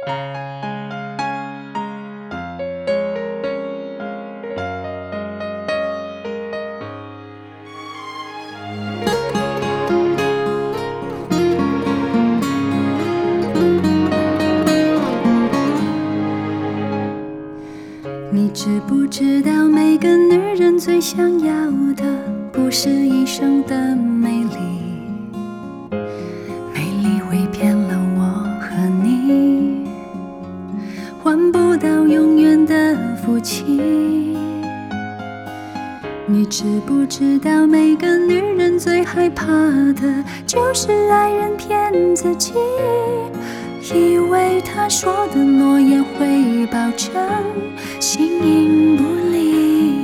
你知不知道，每个女人最想要的不是一生的美丽，美丽会骗了我和你，换不到永远的夫妻。你知不知道，每个女人最害怕的就是爱人骗自己，以为他说的诺言会保证形影不离。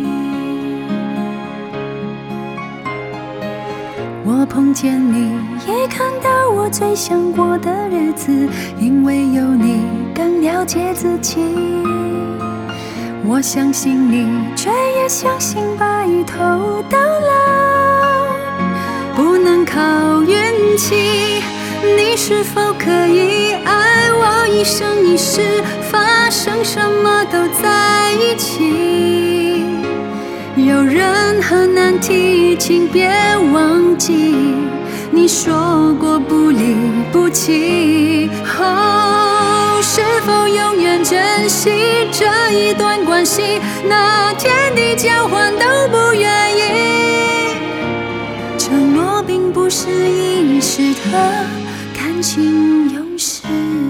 我碰见你，也看到我最想过的日子，因为有你更了解自己。我相信你，却也相信白头到老不能靠运气。你是否可以爱我一生一世，发生什么都在一起？有任何难题，请别忘记，你说过不离不弃。是否永远珍惜这一段关系，那天地交换都不愿意。承诺并不是一时的感情用事。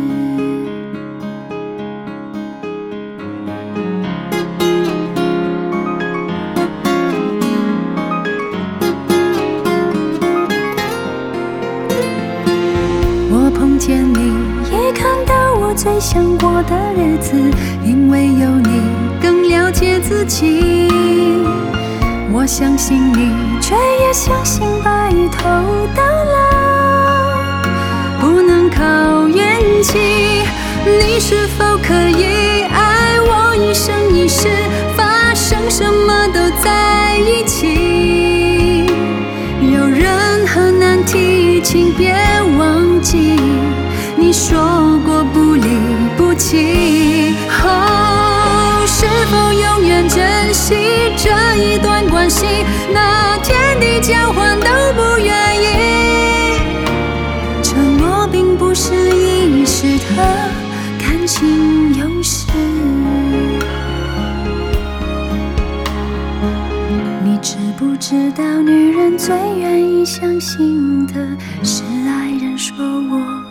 我碰见你，也看到我最想过的日子，因为有你更了解自己。我相信你，却也相信白头到老不能靠运气。你是否可以爱我一生一世，发生什么都在一起？有任何难题，请别忘记，你说过不离不弃。是否永远珍惜这一段关系，那天地交换都不愿意。承诺并不是一时的感情用事。你知不知道，女人最愿意相信的是爱人说我